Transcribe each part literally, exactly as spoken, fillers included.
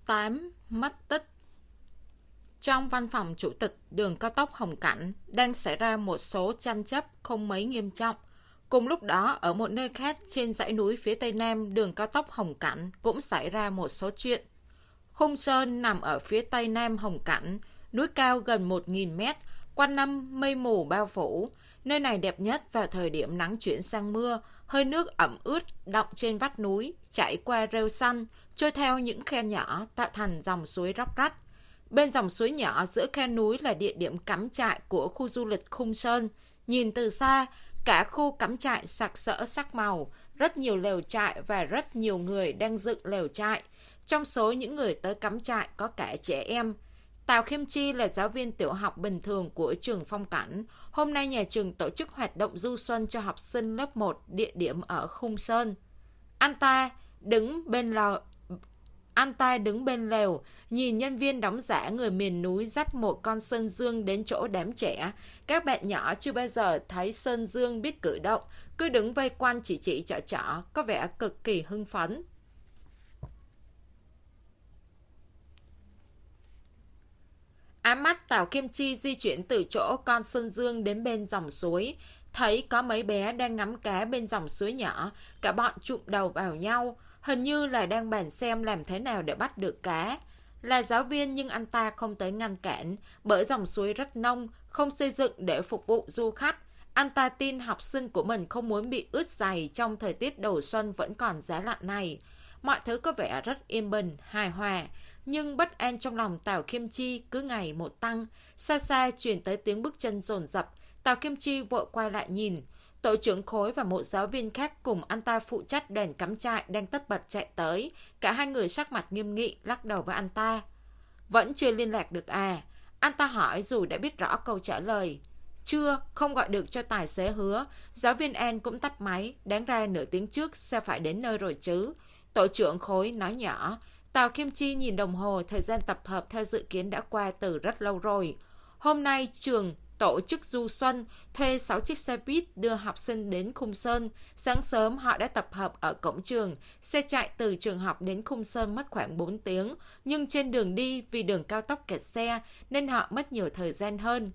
tám. Mất tích. Trong văn phòng chủ tịch đường cao tốc Hồng Cảnh đang xảy ra một số tranh chấp không mấy nghiêm trọng. Cùng lúc đó, ở một nơi khác trên dãy núi phía tây nam đường cao tốc Hồng Cảnh cũng xảy ra một số chuyện. Khung Sơn nằm ở phía tây nam Hồng Cảnh, núi cao gần một nghìn mét, quanh năm mây mù bao phủ. Nơi này đẹp nhất vào thời điểm nắng chuyển sang mưa, hơi nước ẩm ướt đọng trên vách núi, chảy qua rêu xanh, trôi theo những khe nhỏ tạo thành dòng suối róc rách. Bên dòng suối nhỏ giữa khe núi là địa điểm cắm trại của khu du lịch Khung Sơn. Nhìn từ xa, cả khu cắm trại sặc sỡ sắc màu, rất nhiều lều trại và rất nhiều người đang dựng lều trại. Trong số những người tới cắm trại có cả trẻ em. Tào Khiêm Chi là giáo viên tiểu học bình thường của trường Phong Cảnh. Hôm nay nhà trường tổ chức hoạt động du xuân cho học sinh lớp một, địa điểm ở Khung Sơn. Anh ta đứng bên lò... Anh ta đứng bên lều, nhìn nhân viên đóng giả người miền núi dắt một con sơn dương đến chỗ đám trẻ. Các bạn nhỏ chưa bao giờ thấy sơn dương biết cử động, cứ đứng vây quanh chỉ chỉ trỏ trỏ, có vẻ cực kỳ hưng phấn. Ám mắt Tào Khiêm Chi di chuyển từ chỗ con sơn dương đến bên dòng suối, thấy có mấy bé đang ngắm cá bên dòng suối nhỏ, cả bọn chụm đầu vào nhau, hình như là đang bàn xem làm thế nào để bắt được cá. Là giáo viên nhưng anh ta không tới ngăn cản, bởi dòng suối rất nông, không xây dựng để phục vụ du khách. Anh ta tin học sinh của mình không muốn bị ướt giày trong thời tiết đầu xuân vẫn còn giá lạnh này. Mọi thứ có vẻ rất yên bình, hài hòa, nhưng bất an trong lòng Tào Khiêm Chi cứ ngày một tăng. Xa xa truyền tới tiếng bước chân dồn dập, Tào Khiêm Chi vội quay lại nhìn. Tổ trưởng khối và một giáo viên khác cùng anh ta phụ trách đoàn cắm trại đang tất bật chạy tới. Cả hai người sắc mặt nghiêm nghị lắc đầu với anh ta. Vẫn chưa liên lạc được à? Anh ta hỏi dù đã biết rõ câu trả lời. Chưa, không gọi được cho tài xế Hứa. Giáo viên An cũng tắt máy, đáng ra nửa tiếng trước sẽ phải đến nơi rồi chứ. Tổ trưởng khối nói nhỏ. Tào Khiêm Chi nhìn đồng hồ, thời gian tập hợp theo dự kiến đã qua từ rất lâu rồi. Hôm nay trường tổ chức du xuân, thuê sáu chiếc xe buýt đưa học sinh đến Khung Sơn. Sáng sớm họ đã tập hợp ở cổng trường, xe chạy từ trường học đến Khung Sơn mất khoảng bốn tiếng, nhưng trên đường đi vì đường cao tốc kẹt xe nên họ mất nhiều thời gian hơn.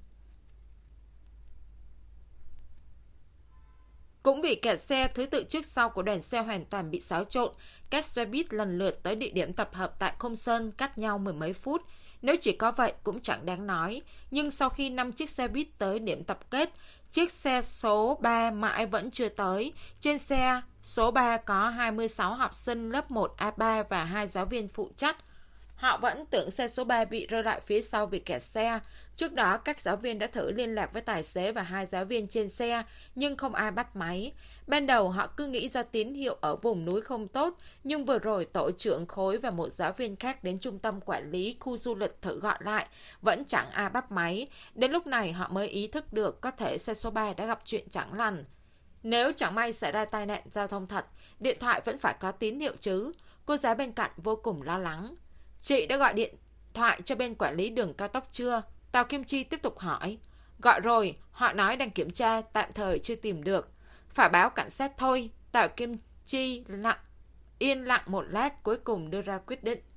Cũng vì kẹt xe, thứ tự trước sau của đoàn xe hoàn toàn bị xáo trộn. Các xe buýt lần lượt tới địa điểm tập hợp tại Khung Sơn cách nhau mười mấy phút. Nếu chỉ có vậy cũng chẳng đáng nói. Nhưng sau khi năm chiếc xe buýt tới điểm tập kết, chiếc xe số ba mãi vẫn chưa tới. Trên xe số ba có hai mươi sáu học sinh lớp một A ba và hai giáo viên phụ trách. Họ vẫn tưởng xe số ba bị rơi lại phía sau vì kẹt xe. Trước đó, các giáo viên đã thử liên lạc với tài xế và hai giáo viên trên xe, nhưng không ai bắt máy. Ban đầu họ cứ nghĩ do tín hiệu ở vùng núi không tốt, nhưng vừa rồi tổ trưởng khối và một giáo viên khác đến trung tâm quản lý khu du lịch thử gọi lại, vẫn chẳng ai bắt máy. Đến lúc này họ mới ý thức được có thể xe số ba đã gặp chuyện chẳng lành. Nếu chẳng may xảy ra tai nạn giao thông thật, điện thoại vẫn phải có tín hiệu chứ. Cô giáo bên cạnh vô cùng lo lắng. Chị đã gọi điện thoại cho bên quản lý đường cao tốc chưa? Tào Khiêm Chi tiếp tục hỏi. Gọi rồi, họ nói đang kiểm tra, tạm thời chưa tìm được. Phải báo cảnh sát thôi. Tào Khiêm Chi lặng, yên lặng một lát cuối cùng đưa ra quyết định.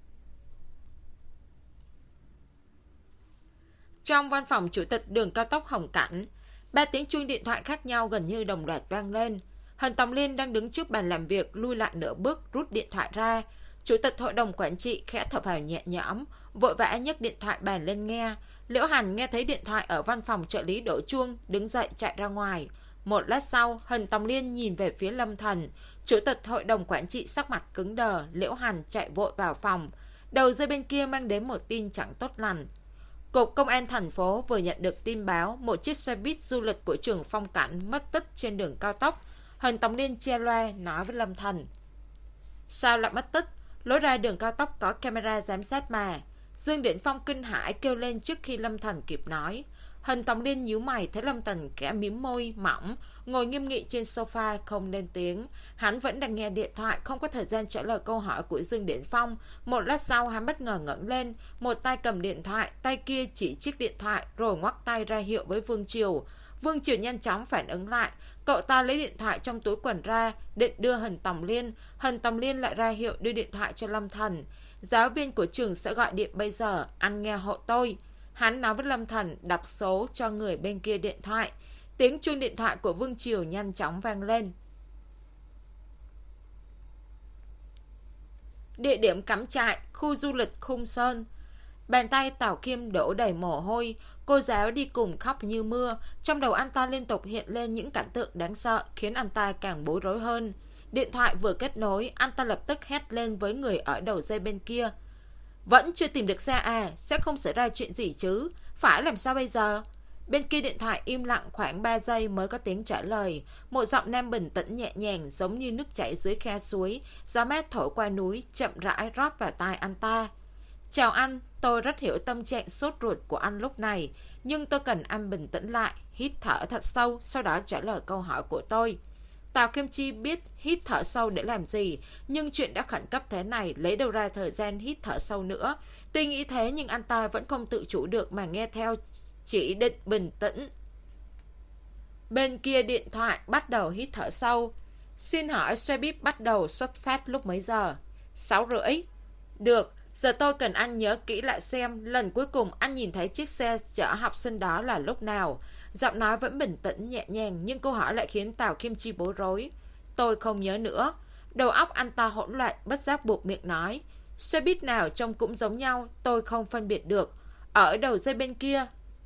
Trong văn phòng chủ tịch đường cao tốc Hồng Cảnh, ba tiếng chuông điện thoại khác nhau gần như đồng loạt vang lên. Hân Tòng Liên đang đứng trước bàn làm việc, lui lại nửa bước rút điện thoại ra. Chủ tịch hội đồng quản trị khẽ thở phào nhẹ nhõm, vội vã nhấc điện thoại bàn lên nghe. Liễu Hàn nghe thấy điện thoại ở văn phòng trợ lý đổ chuông, đứng dậy chạy ra ngoài. Một lát sau, Hân Tòng Liên nhìn về phía Lâm Thần. Chủ tịch hội đồng quản trị sắc mặt cứng đờ, Liễu Hàn chạy vội vào phòng. Đầu dây bên kia mang đến một tin chẳng tốt lành. Cục Công an thành phố vừa nhận được tin báo một chiếc xe buýt du lịch của trường Phong Cảnh mất tích trên đường cao tốc. Hân Tòng Liên che loa nói với Lâm Thần. Sao lại mất tích? Lối ra đường cao tốc có camera giám sát mà. Dương Điển Phong kinh hãi kêu lên trước khi Lâm Thần kịp nói. Hân Tòng Liên nhíu mày thấy Lâm Thần kẽ mím môi mỏng, ngồi nghiêm nghị trên sofa không lên tiếng. Hắn vẫn đang nghe điện thoại, không có thời gian trả lời câu hỏi của Dương Điển Phong. Một lát sau hắn bất ngờ ngẩng lên, một tay cầm điện thoại, tay kia chỉ chiếc điện thoại rồi ngoắc tay ra hiệu với Vương Triều. Vương Triều nhanh chóng phản ứng lại. Cậu ta lấy điện thoại trong túi quần ra, định đưa Hần Tòng Liên. Hần Tòng Liên lại ra hiệu đưa điện thoại cho Lâm Thần. Giáo viên của trường sẽ gọi điện bây giờ, anh nghe hộ tôi. Hắn nói với Lâm Thần đọc số cho người bên kia điện thoại. Tiếng chuông điện thoại của Vương Triều nhanh chóng vang lên. Địa điểm cắm trại, khu du lịch Khung Sơn. Bàn tay Tào Khiêm đổ đầy mồ hôi. Cô giáo đi cùng khóc như mưa. Trong đầu anh ta liên tục hiện lên những cảnh tượng đáng sợ, khiến anh ta càng bối rối hơn. Điện thoại vừa kết nối, anh ta lập tức hét lên với người ở đầu dây bên kia. Vẫn chưa tìm được xe à? Sẽ không xảy ra chuyện gì chứ? Phải làm sao bây giờ? Bên kia điện thoại im lặng khoảng ba giây mới có tiếng trả lời. Một giọng nam bình tĩnh nhẹ nhàng, giống như nước chảy dưới khe suối. Gió mát thổi qua núi, chậm rãi rót vào tai anh ta. Chào anh, tôi rất hiểu tâm trạng sốt ruột của anh lúc này, nhưng tôi cần anh bình tĩnh lại, hít thở thật sâu, sau đó trả lời câu hỏi của tôi. Tào Kim Chi biết hít thở sâu để làm gì, nhưng chuyện đã khẩn cấp thế này, lấy đâu ra thời gian hít thở sâu nữa. Tuy nghĩ thế nhưng anh ta vẫn không tự chủ được mà nghe theo chỉ định bình tĩnh. Bên kia điện thoại bắt đầu hít thở sâu. Xin hỏi xe buýt bắt đầu xuất phát lúc mấy giờ? Sáu rưỡi. Được, giờ tôi cần anh nhớ kỹ lại xem lần cuối cùng anh nhìn thấy chiếc xe chở học sinh đó là lúc nào. Giọng nói vẫn bình tĩnh nhẹ nhàng, nhưng câu hỏi lại khiến Tào Kim Chi bối rối. Tôi không nhớ nữa. Đầu óc anh ta hỗn loạn, bất giác buộc miệng nói. Xe buýt nào trông cũng giống nhau, tôi không phân biệt được. Ở đầu dây bên kia.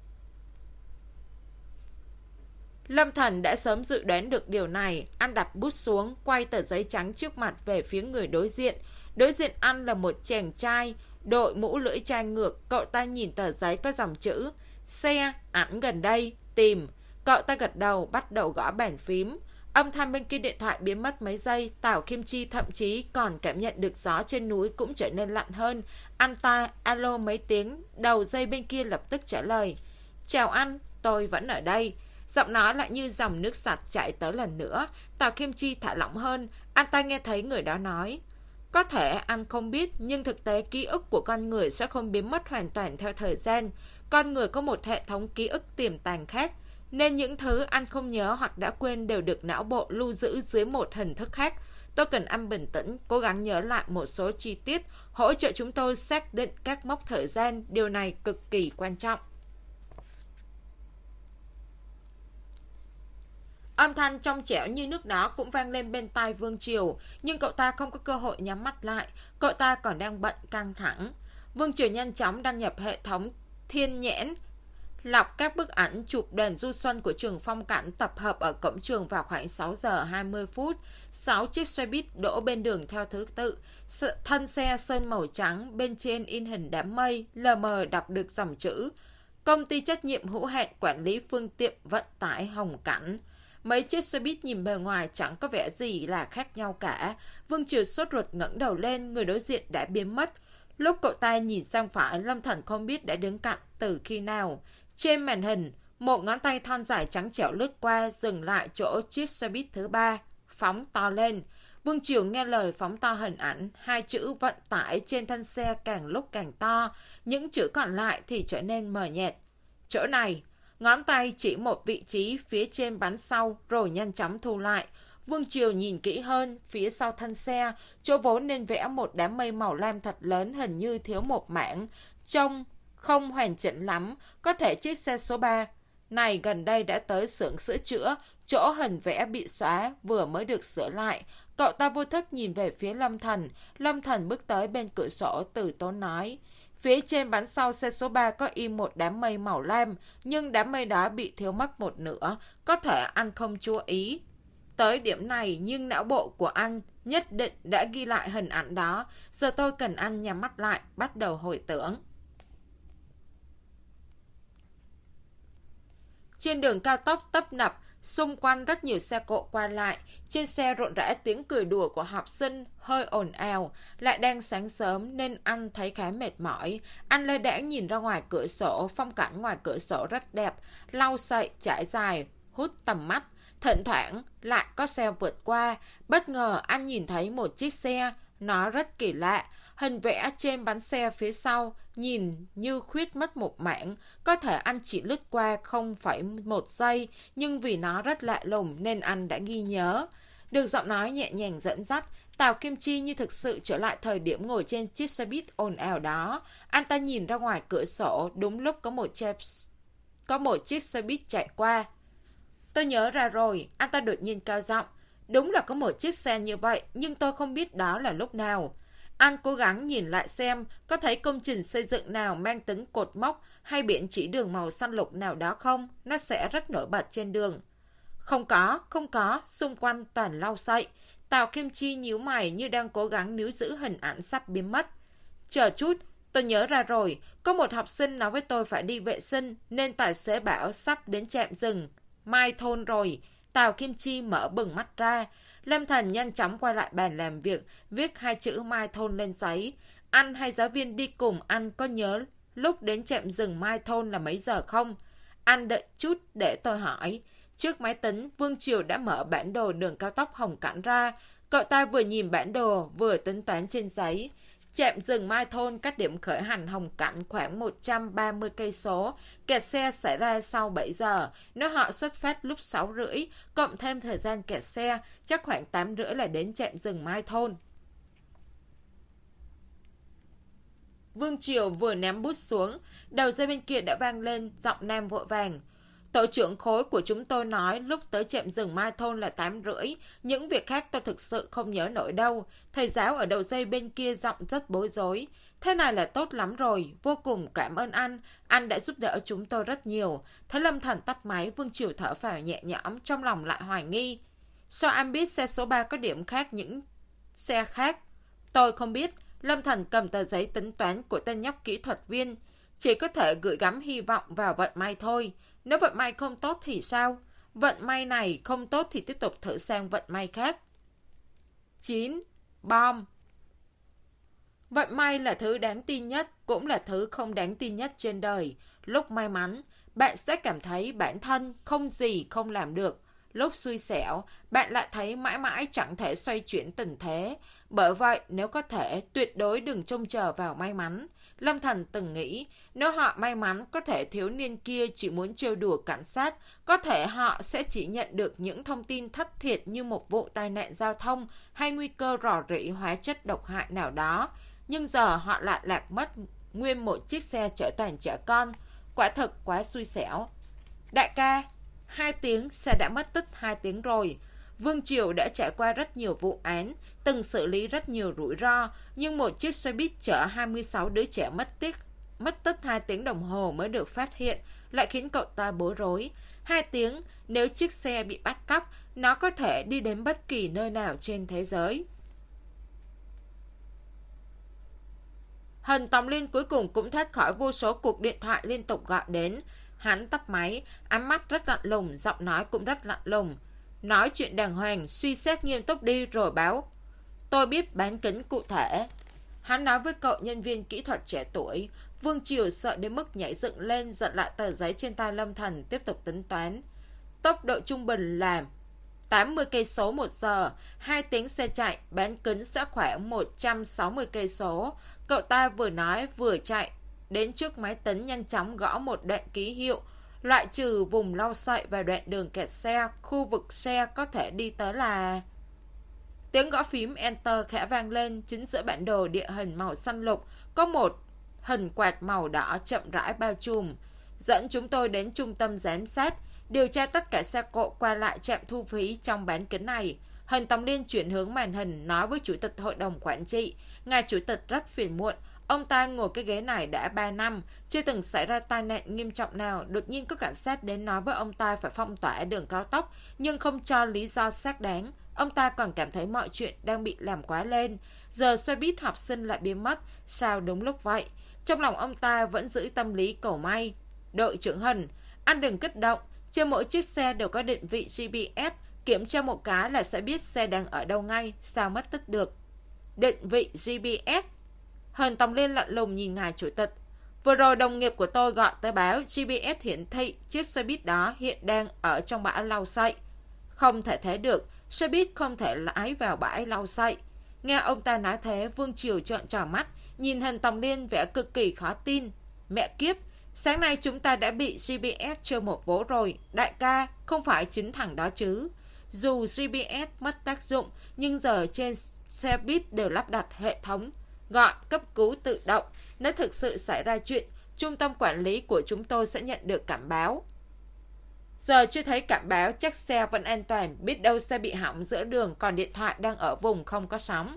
Lâm Thần đã sớm dự đoán được điều này. Anh đặt bút xuống, quay tờ giấy trắng trước mặt về phía người đối diện. Đối diện anh là một chàng trai, đội mũ lưỡi chai ngược. Cậu ta nhìn tờ giấy có dòng chữ xe, ảnh gần đây, tìm. Cậu ta gật đầu, bắt đầu gõ bàn phím. Âm thanh bên kia điện thoại biến mất mấy giây. Tào Kim Chi thậm chí còn cảm nhận được gió trên núi cũng trở nên lạnh hơn. Anh ta alo mấy tiếng, đầu dây bên kia lập tức trả lời. Chào anh, tôi vẫn ở đây. Giọng nói lại như dòng nước sạch chạy tới lần nữa. Tào Kim Chi thả lỏng hơn. Anh ta nghe thấy người đó nói. Có thể anh không biết, nhưng thực tế ký ức của con người sẽ không biến mất hoàn toàn theo thời gian. Con người có một hệ thống ký ức tiềm tàng khác, nên những thứ anh không nhớ hoặc đã quên đều được não bộ lưu giữ dưới một hình thức khác. Tôi cần anh bình tĩnh, cố gắng nhớ lại một số chi tiết, hỗ trợ chúng tôi xác định các mốc thời gian. Điều này cực kỳ quan trọng. Âm thanh trong trẻo như nước đó cũng vang lên bên tai Vương Triều, nhưng cậu ta không có cơ hội nhắm mắt lại, cậu ta còn đang bận căng thẳng. Vương Triều nhanh chóng đăng nhập hệ thống Thiên Nhãn, lọc các bức ảnh chụp đèn du xuân của trường Phong Cảnh tập hợp ở cổng trường vào khoảng sáu giờ hai mươi phút. Sáu chiếc xe buýt đỗ bên đường theo thứ tự. Thân xe sơn màu trắng, bên trên in hình đám mây, lờ mờ đọc được dòng chữ Công ty trách nhiệm hữu hạn quản lý phương tiện vận tải Hồng Cảnh. Mấy chiếc xe buýt nhìn bề ngoài chẳng có vẻ gì là khác nhau cả. Vương Triều sốt ruột ngẩng đầu lên, người đối diện đã biến mất. Lúc cậu ta nhìn sang phải, Lâm Thần không biết đã đứng cạnh từ khi nào. Trên màn hình, một ngón tay thon dài trắng trẻo lướt qua, dừng lại chỗ chiếc xe buýt thứ ba, phóng to lên. Vương Triều nghe lời phóng to hình ảnh, hai chữ vận tải trên thân xe càng lúc càng to, những chữ còn lại thì trở nên mờ nhạt. Chỗ này, ngón tay chỉ một vị trí phía trên bánh sau rồi nhanh chóng thu lại. Vương Triều nhìn kỹ hơn, phía sau thân xe, chỗ vốn nên vẽ một đám mây màu lam thật lớn hình như thiếu một mảng, trông không hoàn chỉnh lắm, có thể chiếc xe số ba này gần đây đã tới xưởng sửa chữa, chỗ hình vẽ bị xóa vừa mới được sửa lại. Cậu ta vô thức nhìn về phía Lâm Thần, Lâm Thần bước tới bên cửa sổ từ tốn nói. Phía trên bánh sau xe số ba có in một đám mây màu lam, nhưng đám mây đó bị thiếu mất một nửa, có thể anh không chú ý tới điểm này, nhưng não bộ của anh nhất định đã ghi lại hình ảnh đó. Giờ tôi cần anh nhắm mắt lại, bắt đầu hồi tưởng. Trên đường cao tốc tấp nập, xung quanh rất nhiều xe cộ qua lại. Trên xe rộn rã tiếng cười đùa của học sinh, hơi ồn ào. Lại đang sáng sớm nên anh thấy khá mệt mỏi. Anh lơ đãng nhìn ra ngoài cửa sổ, phong cảnh ngoài cửa sổ rất đẹp. Lau sậy, trải dài, hút tầm mắt. Thỉnh thoảng lại có xe vượt qua. Bất ngờ anh nhìn thấy một chiếc xe, nó rất kỳ lạ. Hình vẽ trên bánh xe phía sau nhìn như khuyết mất một mảng, có thể anh chỉ lướt qua không phẩy một giây, nhưng vì nó rất lạ lùng nên anh đã ghi nhớ. Được giọng nói nhẹ nhàng dẫn dắt, Tào Kim Chi như thực sự trở lại thời điểm ngồi trên chiếc xe buýt ồn ào đó. Anh ta nhìn ra ngoài cửa sổ, đúng lúc có một chiếc, có một chiếc xe buýt chạy qua. Tôi nhớ ra rồi, anh ta đột nhiên cao giọng. Đúng là có một chiếc xe như vậy, nhưng tôi không biết đó là lúc nào. Anh cố gắng nhìn lại xem có thấy công trình xây dựng nào mang tính cột mốc hay biển chỉ đường màu xanh lục nào đó không, nó sẽ rất nổi bật trên đường. Không có, không có, xung quanh toàn lau sậy. Tào Kim Chi nhíu mày như đang cố gắng níu giữ hình ảnh sắp biến mất. Chờ chút, tôi nhớ ra rồi, có một học sinh nói với tôi phải đi vệ sinh nên tài xế bảo sắp đến trạm dừng Mai Thôn rồi. Tào Kim Chi mở bừng mắt ra. Lâm Thần nhanh chóng quay lại bàn làm việc, viết hai chữ Mai Thôn lên giấy. Anh hay giáo viên đi cùng anh có nhớ lúc đến trạm dừng Mai Thôn là mấy giờ không? Anh đợi chút để tôi hỏi. Trước máy tính, Vương Triều đã mở bản đồ đường cao tốc Hồng Cảnh ra. Cậu ta vừa nhìn bản đồ, vừa tính toán trên giấy. Trạm dừng Mai Thôn cách điểm khởi hành Hồng Cảnh khoảng một trăm ba mươi cây số. Kẹt xe xảy ra sau bảy giờ. Nếu họ xuất phát lúc sáu rưỡi, cộng thêm thời gian kẹt xe, chắc khoảng tám rưỡi là đến trạm dừng Mai Thôn. Vương Triều vừa ném bút xuống, đầu dây bên kia đã vang lên giọng nam vội vàng. Tổ trưởng khối của chúng tôi nói lúc tới trạm dừng Mai Thôn là tám rưỡi. Những việc khác tôi thực sự không nhớ nổi đâu. Thầy giáo ở đầu dây bên kia giọng rất bối rối. Thế này là tốt lắm rồi. Vô cùng cảm ơn anh. Anh đã giúp đỡ chúng tôi rất nhiều. Thấy Lâm Thần tắt máy, Vương Triều thở phào nhẹ nhõm, trong lòng lại hoài nghi. Sao anh biết xe số ba có điểm khác những xe khác? Tôi không biết. Lâm Thần cầm tờ giấy tính toán của tên nhóc kỹ thuật viên. Chỉ có thể gửi gắm hy vọng vào vận may thôi. Nếu vận may không tốt thì sao? Vận may này không tốt thì tiếp tục thử sang vận may khác. chín. Bom. Vận may là thứ đáng tin nhất, cũng là thứ không đáng tin nhất trên đời. Lúc may mắn, bạn sẽ cảm thấy bản thân không gì không làm được. Lúc xui xẻo, bạn lại thấy mãi mãi chẳng thể xoay chuyển tình thế. Bởi vậy, nếu có thể, tuyệt đối đừng trông chờ vào may mắn. Lâm Thần từng nghĩ, nếu họ may mắn, có thể thiếu niên kia chỉ muốn trêu đùa cảnh sát, có thể họ sẽ chỉ nhận được những thông tin thất thiệt như một vụ tai nạn giao thông hay nguy cơ rò rỉ hóa chất độc hại nào đó. Nhưng giờ họ lại lạc mất nguyên một chiếc xe chở toàn trẻ con. Quả thực quá xui xẻo. Đại ca, hai tiếng xe đã mất tích hai tiếng rồi. Vương Triều đã trải qua rất nhiều vụ án, từng xử lý rất nhiều rủi ro, nhưng một chiếc xe buýt chở hai mươi sáu đứa trẻ mất tích, mất tích hai tiếng đồng hồ mới được phát hiện, lại khiến cậu ta bối rối. Hai tiếng, nếu chiếc xe bị bắt cóc, nó có thể đi đến bất kỳ nơi nào trên thế giới. Hần Tòng Liên cuối cùng cũng thoát khỏi vô số cuộc điện thoại liên tục gọi đến. Hắn tắt máy, ánh mắt rất lạnh lùng, giọng nói cũng rất lạnh lùng. Nói chuyện đàng hoàng, suy xét nghiêm túc đi rồi báo. Tôi biết bán kính cụ thể. Hắn nói với cậu nhân viên kỹ thuật trẻ tuổi. Vương Triều sợ đến mức nhảy dựng lên, giật lại tờ giấy trên tay Lâm Thần, tiếp tục tính toán. Tốc độ trung bình là tám mươi cây số một giờ, hai tiếng xe chạy, bán kính sẽ khoảng một trăm sáu mươi cây số. Cậu ta vừa nói vừa chạy đến trước máy tính, nhanh chóng gõ một đoạn ký hiệu, loại trừ vùng lau sậy và đoạn đường kẹt xe, khu vực xe có thể đi tới là... Tiếng gõ phím Enter khẽ vang lên, chính giữa bản đồ địa hình màu xanh lục, có một hình quạt màu đỏ chậm rãi bao trùm. Dẫn chúng tôi đến trung tâm giám sát, điều tra tất cả xe cộ qua lại trạm thu phí trong bán kính này. Hần Tòng Liên chuyển hướng màn hình, nói với chủ tịch hội đồng quản trị. Ngài chủ tịch rất phiền muộn. Ông ta ngồi cái ghế này đã ba năm, chưa từng xảy ra tai nạn nghiêm trọng nào. Đột nhiên có cảnh sát đến nói với ông ta phải phong tỏa đường cao tốc, nhưng không cho lý do xác đáng. Ông ta còn cảm thấy mọi chuyện đang bị làm quá lên. Giờ xe buýt học sinh lại biến mất, sao đúng lúc vậy? Trong lòng ông ta vẫn giữ tâm lý cầu may. Đội trưởng Hần, anh đừng kích động. Trên mỗi chiếc xe đều có định vị giê pê ét, kiểm tra một cái là sẽ biết xe đang ở đâu ngay, sao mất tích được. Định vị giê pê ét. Hần Tòng Liên lạnh lùng nhìn ngài chủ tịch. Vừa rồi đồng nghiệp của tôi gọi tới báo giê pê ét hiển thị chiếc xe buýt đó hiện đang ở trong bãi lau sậy. Không thể thế được, xe buýt không thể lái vào bãi lau sậy. Nghe ông ta nói thế, Vương Triều trợn tròn mắt, nhìn Hần Tòng Liên vẻ cực kỳ khó tin. Mẹ kiếp, sáng nay chúng ta đã bị giê pê ét chơi một vố rồi. Đại ca, không phải chính thằng đó chứ. Dù giê pê ét mất tác dụng, nhưng giờ trên xe buýt đều lắp đặt hệ thống gọi cấp cứu tự động. Nếu thực sự xảy ra chuyện, trung tâm quản lý của chúng tôi sẽ nhận được cảm báo. Giờ chưa thấy cảm báo, chắc xe vẫn an toàn, biết đâu xe bị hỏng giữa đường, còn điện thoại đang ở vùng không có sóng.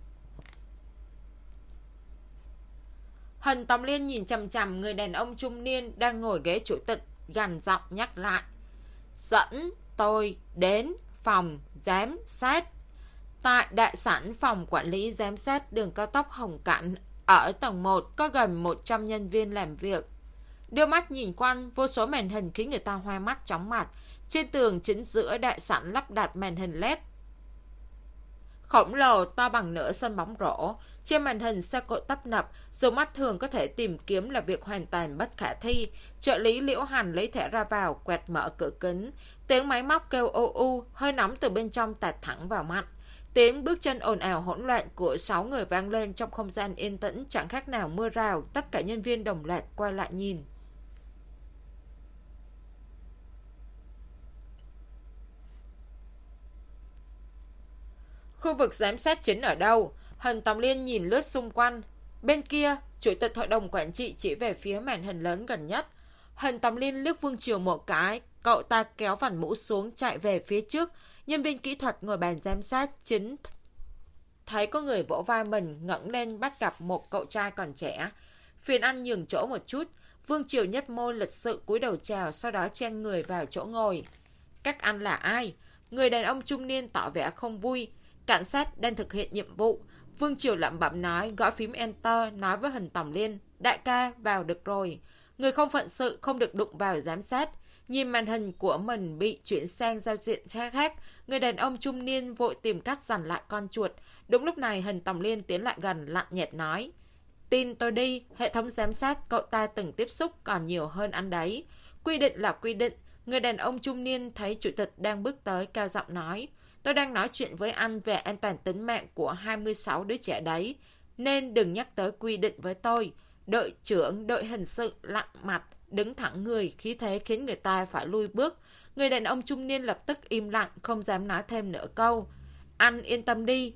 Hần Tòng Liên nhìn chằm chằm người đàn ông trung niên đang ngồi ghế chủ tịch, gằn giọng nhắc lại. Dẫn tôi đến phòng giám sát. Tại đại sảnh phòng quản lý giám sát đường cao tốc Hồng Cảnh, ở tầng một có gần một trăm nhân viên làm việc. Đưa mắt nhìn quanh, vô số màn hình khiến người ta hoa mắt chóng mặt. Trên tường chính giữa đại sảnh lắp đặt màn hình led khổng lồ to bằng nửa sân bóng rổ. Trên màn hình xe cộ tấp nập, dù mắt thường có thể tìm kiếm là việc hoàn toàn bất khả thi. Trợ lý Liễu Hành lấy thẻ ra vào, quẹt mở cửa kính. Tiếng máy móc kêu ô u, hơi nóng từ bên trong tạt thẳng vào mặt. Tiếng bước chân ồn ào hỗn loạn của sáu người vang lên trong không gian yên tĩnh, chẳng khác nào mưa rào. Tất cả nhân viên đồng loạt quay lại nhìn. Khu vực giám sát chính ở đâu? Hần Tòng Liên nhìn lướt xung quanh. Bên kia, chủ tịch hội đồng quản trị chỉ về phía màn hình lớn gần nhất. Hần Tòng Liên liếc Vương Triều một cái, cậu ta kéo vành mũ xuống chạy về phía trước. Nhân viên kỹ thuật ngồi bàn giám sát chính thấy có người vỗ vai mình, ngẩng lên bắt gặp một cậu trai còn trẻ. Phiền anh nhường chỗ một chút. Vương Triều nhếch môi lịch sự cúi đầu chào, sau đó chen người vào chỗ ngồi. Các anh là ai? Người đàn ông trung niên tỏ vẻ không vui. Cảnh sát đang thực hiện nhiệm vụ. Vương Triều lẩm bẩm nói, gõ phím enter, nói với Hần Tòng Liên. Đại ca, vào được rồi. Người không phận sự không được đụng vào giám sát. Nhìn màn hình của mình bị chuyển sang giao diện khác, người đàn ông trung niên vội tìm cách giành lại con chuột. Đúng lúc này Hần Tòng Liên tiến lại gần, lạnh nhạt nói. Tin tôi đi, hệ thống giám sát cậu ta từng tiếp xúc còn nhiều hơn anh đấy. Quy định là quy định. Người đàn ông trung niên thấy chủ tịch đang bước tới, cao giọng nói. Tôi đang nói chuyện với anh về an toàn tính mạng của hai mươi sáu đứa trẻ đấy, nên đừng nhắc tới quy định với tôi. Đội trưởng đội hình sự lặng mặt, đứng thẳng người, khí thế khiến người ta phải lui bước. Người đàn ông trung niên lập tức im lặng, không dám nói thêm nửa câu. Anh yên tâm đi.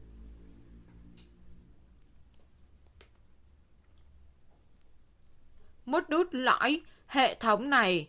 Mút đút lõi, hệ thống này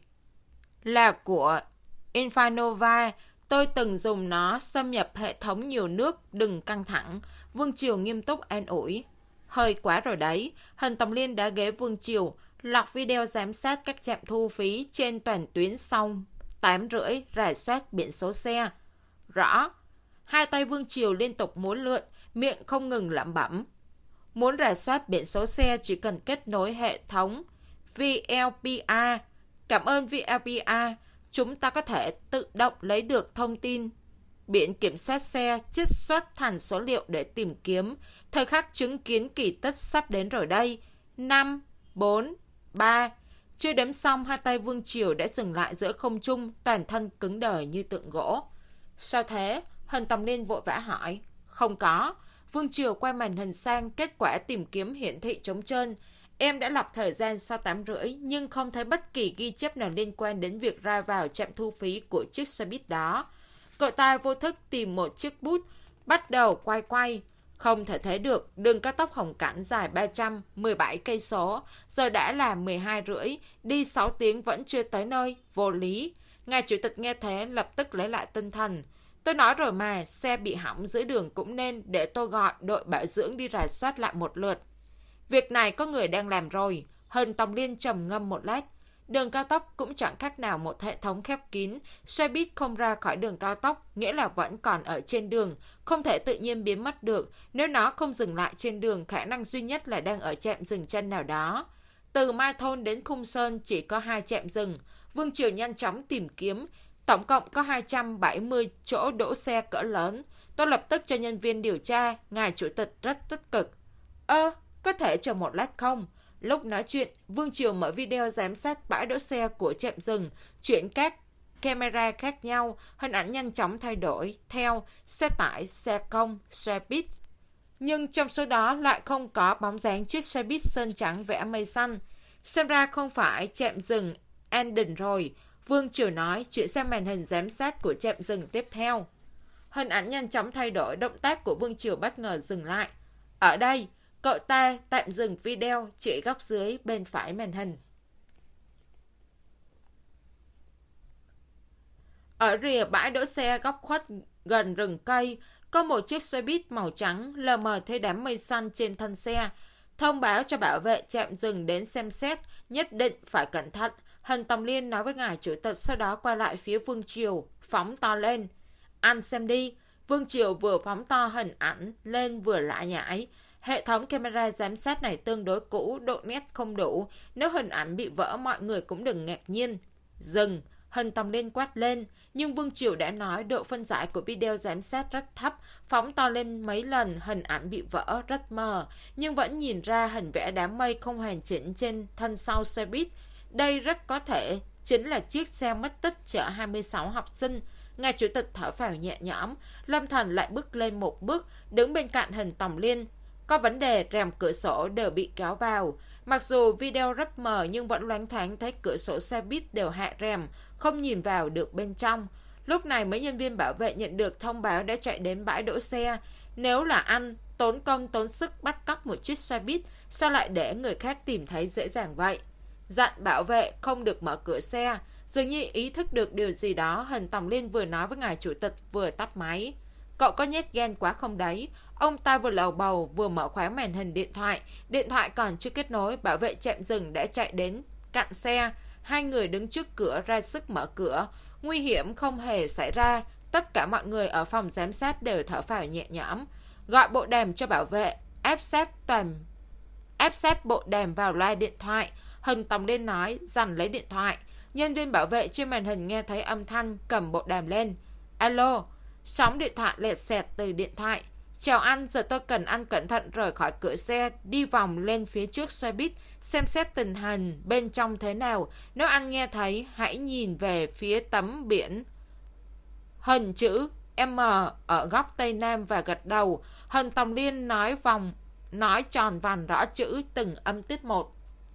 là của Infinova. Tôi từng dùng nó xâm nhập hệ thống nhiều nước, đừng căng thẳng. Vương Triều nghiêm túc an ủi. Hơi quá rồi đấy. Hần Tòng Liên đã ghé Vương Triều, lọc video giám sát các trạm thu phí trên toàn tuyến xong. Tám rưỡi, rà soát biển số xe. Rõ. Hai tay Vương Triều liên tục múa lượn, miệng không ngừng lẩm bẩm. Muốn rà soát biển số xe chỉ cần kết nối hệ thống vê lờ pê a. Cảm ơn vê lờ pê a. Chúng ta có thể tự động lấy được thông tin biển kiểm soát xe, chiết xuất thành số liệu để tìm kiếm. Thời khắc chứng kiến kỳ tích sắp đến rồi đây. năm, bốn, ba. Chưa đếm xong, hai tay Vương Triều đã dừng lại giữa không trung, toàn thân cứng đờ như tượng gỗ. Sao thế? Hần Tòng Liên vội vã hỏi. Không có. Vương Triều quay màn hình sang, kết quả tìm kiếm hiển thị trống trơn. Em đã lọc thời gian sau tám rưỡi, nhưng không thấy bất kỳ ghi chép nào liên quan đến việc ra vào trạm thu phí của chiếc xe buýt đó. Cậu ta vô thức tìm một chiếc bút, bắt đầu quay quay. Không thể thấy được, đường cao tốc Hồng Cảnh dài ba trăm mười bảy cây số, giờ đã là mười hai rưỡi, đi sáu tiếng vẫn chưa tới nơi, vô lý. Ngài chủ tịch nghe thế lập tức lấy lại tinh thần. Tôi nói rồi mà, xe bị hỏng giữa đường cũng nên để tôi gọi đội bảo dưỡng đi rà soát lại một lượt. Việc này có người đang làm rồi. Hần Tòng Liên trầm ngâm một lát. Đường cao tốc cũng chẳng khác nào một hệ thống khép kín. Xe buýt không ra khỏi đường cao tốc, nghĩa là vẫn còn ở trên đường, không thể tự nhiên biến mất được. Nếu nó không dừng lại trên đường, khả năng duy nhất là đang ở trạm dừng chân nào đó. Từ Mai Thôn đến Khung Sơn chỉ có hai trạm dừng. Vương Triều nhanh chóng tìm kiếm. Tổng cộng có hai trăm bảy mươi chỗ đỗ xe cỡ lớn. Tôi lập tức cho nhân viên điều tra. Ngài chủ tịch rất tích cực. Ơ, có thể chờ một lát không? Lúc nói chuyện, Vương Triều mở video giám sát bãi đỗ xe của trạm dừng, chuyển các camera khác nhau, hình ảnh nhanh chóng thay đổi theo xe tải, xe công, xe buýt, Nhưng trong số đó lại không có bóng dáng chiếc xe buýt sơn trắng vẽ mây xanh. Xem ra không phải trạm dừng Anden rồi. Vương Triều nói, chuyển sang màn hình giám sát của trạm dừng tiếp theo. Hình ảnh nhanh chóng thay đổi, động tác của Vương Triều bất ngờ dừng lại. Ở đây, cậu ta tạm dừng video chỉ góc dưới bên phải màn hình. Ở rìa bãi đỗ xe góc khuất gần rừng cây, có một chiếc xe buýt màu trắng lờ mờ thấy đám mây xanh trên thân xe. Thông báo cho bảo vệ trạm dừng đến xem xét, nhất định phải cẩn thận. Hân Tòng Liên nói với ngài chủ tịch, sau đó quay lại phía Vương Triều, phóng to lên. Anh xem đi. Vương Triều vừa phóng to hình ảnh lên vừa lạ nhãi. Hệ thống camera giám sát này tương đối cũ, độ nét không đủ. Nếu hình ảnh bị vỡ, mọi người cũng đừng ngạc nhiên. Dừng. Hân Tòng Liên quát lên, nhưng Vương Triều đã nói độ phân giải của video giám sát rất thấp, phóng to lên mấy lần, hình ảnh bị vỡ rất mờ, nhưng vẫn nhìn ra hình vẽ đám mây không hoàn chỉnh trên thân sau xe buýt. Đây rất có thể chính là chiếc xe mất tích chở hai mươi sáu học sinh. Ngài chủ tịch thở phào nhẹ nhõm. Lâm Thần lại bước lên một bước, đứng bên cạnh Hân Tòng Liên. Có vấn đề, rèm cửa sổ đều bị kéo vào. Mặc dù video rất mờ nhưng vẫn loáng thoáng thấy cửa sổ xe buýt đều hạ rèm, không nhìn vào được bên trong. Lúc này mấy nhân viên bảo vệ nhận được thông báo đã chạy đến bãi đỗ xe. Nếu là anh, tốn công tốn sức bắt cóc một chiếc xe buýt, sao lại để người khác tìm thấy dễ dàng vậy? Dặn bảo vệ không được mở cửa xe. Dường như ý thức được điều gì đó, Hân Tòng Liên vừa nói với ngài chủ tịch vừa tắt máy. Cậu có nhét gan quá không đấy? Ông ta vừa lầu bầu vừa mở khóa màn hình điện thoại. Điện thoại còn chưa kết nối, bảo vệ trạm dừng đã chạy đến cạnh xe. Hai người đứng trước cửa ra sức mở cửa. Nguy hiểm không hề xảy ra. Tất cả mọi người ở phòng giám sát đều thở phào nhẹ nhõm. Gọi bộ đàm cho bảo vệ, ép sát toàn ép sát bộ đàm vào loa điện thoại. Hân Tòng Liên nói, giành lấy điện thoại. Nhân viên bảo vệ trên màn hình nghe thấy âm thanh, cầm bộ đàm lên. Alo, sóng điện thoại lẹt xẹt từ điện thoại. Chào anh, giờ tôi cần anh cẩn thận rời khỏi cửa xe, đi vòng lên phía trước xe buýt, xem xét tình hình bên trong thế nào. Nếu anh nghe thấy, hãy nhìn về phía tấm biển hình chữ M ở góc Tây Nam và gật đầu. Hân Tòng Liên nói vòng, nói tròn vành rõ chữ từng âm tiết một.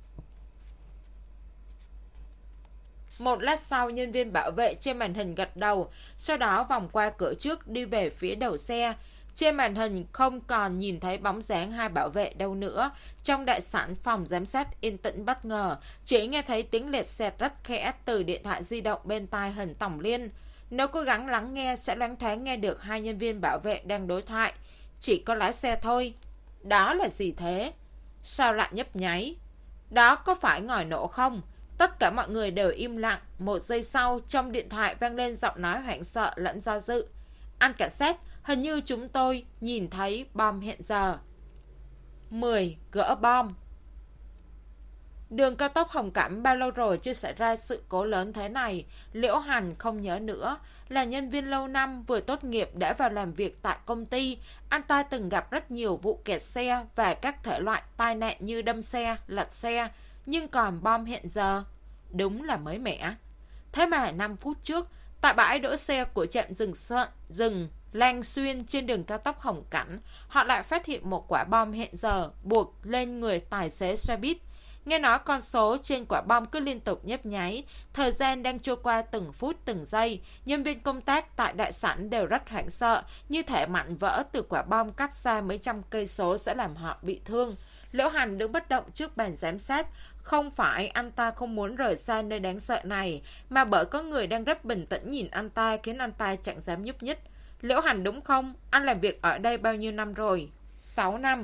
Một lát sau, nhân viên bảo vệ trên màn hình gật đầu, sau đó vòng qua cửa trước đi về phía đầu xe. Trên màn hình không còn nhìn thấy bóng dáng hai bảo vệ đâu nữa. Trong đại sảnh phòng giám sát yên tĩnh bất ngờ, chỉ nghe thấy tiếng lẹt xẹt rất khẽ từ điện thoại di động bên tai Hân Tòng Liên. Nếu cố gắng lắng nghe sẽ loáng thoáng nghe được hai nhân viên bảo vệ đang đối thoại. Chỉ có lái xe thôi. Đó là gì thế? Sao lại nhấp nháy? Đó có phải ngòi nổ không? Tất cả mọi người đều im lặng. Một giây sau, trong điện thoại vang lên giọng nói hoảng sợ lẫn do dự. Anh cảnh sát, hình như chúng tôi nhìn thấy bom hiện giờ. mười. Gỡ bom. Đường cao tốc Hồng Cẩm bao lâu rồi chưa xảy ra sự cố lớn thế này? Liễu Hành không nhớ nữa. Là nhân viên lâu năm vừa tốt nghiệp đã vào làm việc tại công ty. Anh ta từng gặp rất nhiều vụ kẹt xe và các thể loại tai nạn như đâm xe, lật xe. Nhưng còn bom hiện giờ, đúng là mới mẻ. Thế mà năm phút trước, tại bãi đỗ xe của trạm dừng sợn, rừng Lan Xuyên trên đường cao tốc Hồng Cảnh, họ lại phát hiện một quả bom hẹn giờ buộc lên người tài xế xe buýt. Nghe nói con số trên quả bom cứ liên tục nhấp nháy, thời gian đang trôi qua từng phút từng giây. Nhân viên công tác tại đại sảnh đều rất hoảng sợ, như thể mảnh vỡ từ quả bom cách xa mấy trăm cây số sẽ làm họ bị thương. Liễu Hành đứng bất động trước bàn giám sát. Không phải anh ta không muốn rời xa nơi đáng sợ này, mà bởi có người đang rất bình tĩnh nhìn anh ta khiến anh ta chẳng dám nhúc nhích. Liễu Hành đúng không? Anh làm việc ở đây bao nhiêu năm rồi? sáu năm.